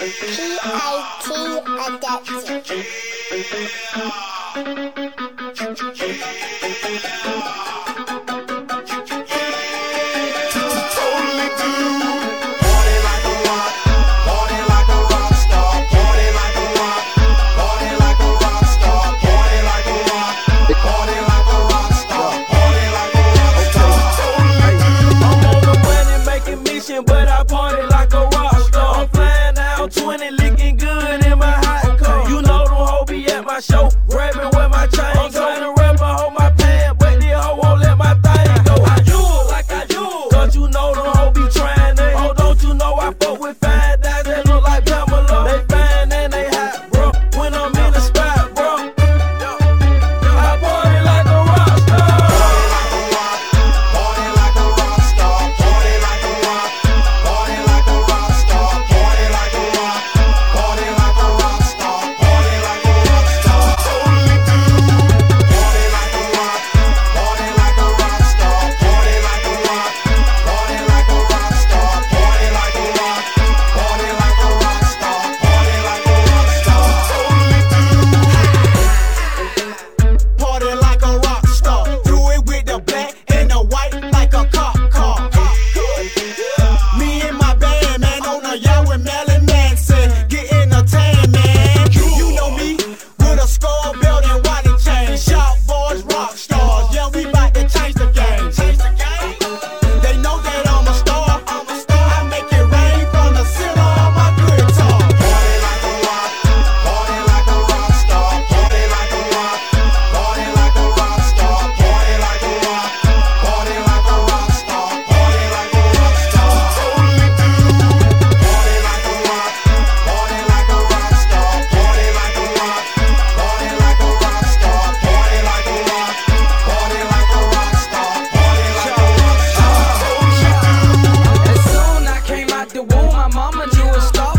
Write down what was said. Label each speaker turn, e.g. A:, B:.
A: But I party like a rock star. I'm flying out 20, looking good in my hot car. You know them hoes be at my show, grabbing where my chain go. I'm trying to rep my hoe my pants, but this hoe won't let my thing go. I do like I do, cause you know them hoes be trying to. Oh, don't you know I fuck with fine guys that look like Pamela? They fine and they hot, bro. When I'm in the spot, bro, I party like a rock star.
B: Party like a rock star. Party like a rock. Party like a rock star. Party like a rock. Party like a rock star. Party like a rock star. Totally do. Party like a rock. Party like a rock star. Party like a rock. Party like a rock star. Party like a rock. Party like a rock star. Party like a rock star. Totally do. Party like a rock star. Do it with the black and the white like a cop car. Me and my band, man, on a yacht with Marilyn Manson, getting a tan, man. You know me with a skull belt and white chain. Shop boys, rock stars. Yeah, we bout to change the game. They know that I'm a star. I make it rain from the center of my guitar. Party like a rock. Party like a rock star. Party like a rock. Party like a rock star. Party like a rock. Party like a rock star. Party like a rock star. Totally do. Party like a rock. Party like a rock star. Party like a rock. Party like a rock star. Party like a rock. Party like a rock star. Party like a rock star. Totally do.
A: As soon I came out the womb, my mama knew a star.